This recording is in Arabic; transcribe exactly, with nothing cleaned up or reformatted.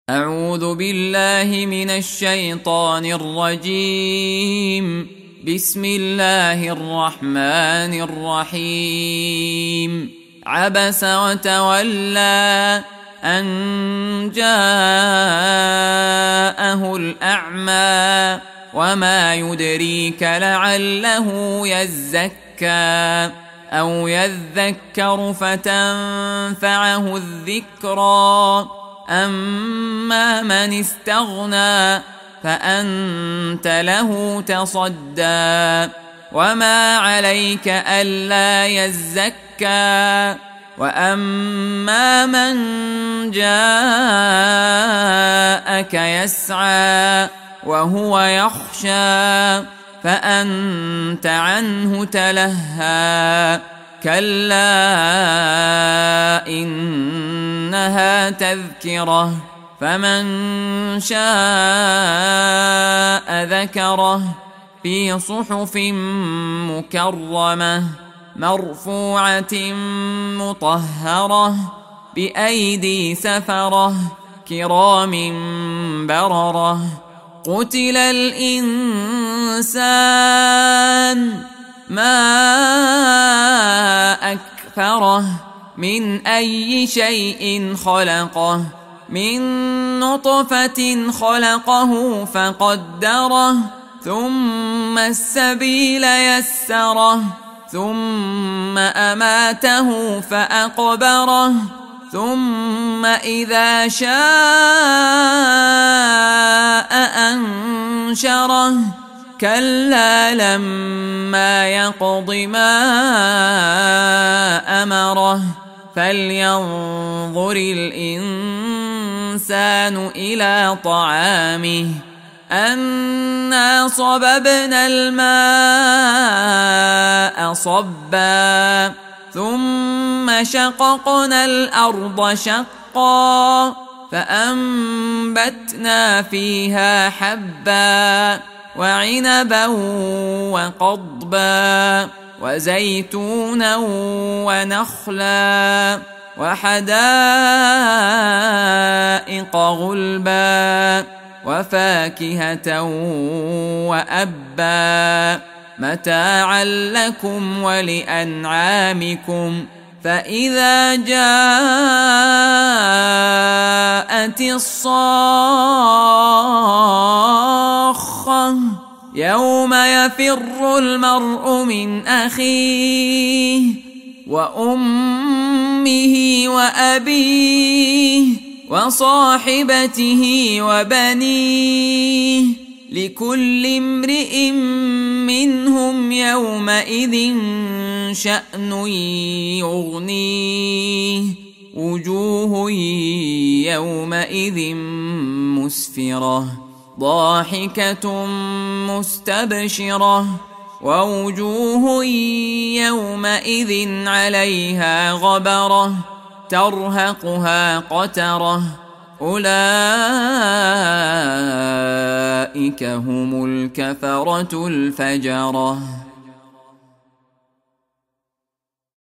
أعوذ بالله من الشيطان الرجيم. بسم الله الرحمن الرحيم. عبس وتولى أن جاءه الأعمى وما يدريك لعله يزكى أو يذكر فتنفعه الذكرى. أما من استغنى فأنت له تصدى وما عليك ألا يزكى. وأما من جاءك يسعى وهو يخشى فأنت عنه تلهى. كلا إنها تذكرة فمن شاء ذكره في صحف مكرمة مرفوعة مطهرة بأيدي سفرة كرام بررة. قتل الإنسان ما أكفره من أي شيء خلقه من نطفة خلقه فقدره ثم السبيل يسره ثم أماته فأقبره ثم إذا شاء أنشره. كلا لما يقض ما أمره فلينظر الإنسان إلى طعامه أنا صببنا الماء صبا ثم شققنا الأرض شقا فأنبتنا فيها حبا وعنبا وقضبا وزيتونا ونخلا وحدائق غلبا وفاكهة وأبا متاعا لكم ولأنعامكم. فإذا جاءت الصاخة يوم يفر المرء من أخيه وأمه وأبيه وصاحبته وبنيه لكل امرئ منهم يومئذ شأن يغنيه. وجوه يومئذ مسفرة ضاحكة مستبشرة ووجوه يومئذ عليها غبرة ترهقها قترة. أولئك هم الكفرة الفجرة.